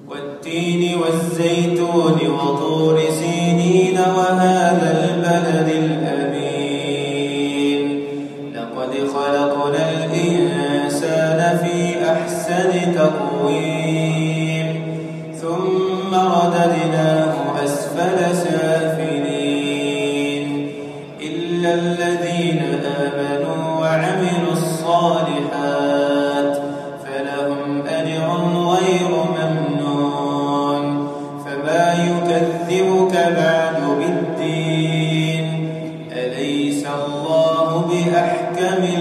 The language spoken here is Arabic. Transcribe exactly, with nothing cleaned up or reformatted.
والتين والزيتون وطور سينين وهذا البلد الأمين لقد خلقنا الإنسان في أحسن تقويم ثم رددناه أسفل سافلين إلا الذين آمنوا وعملوا الصالحات فلهم أجر غير ممنون فما يكذبك بعد بالدين أليس الله بأحكم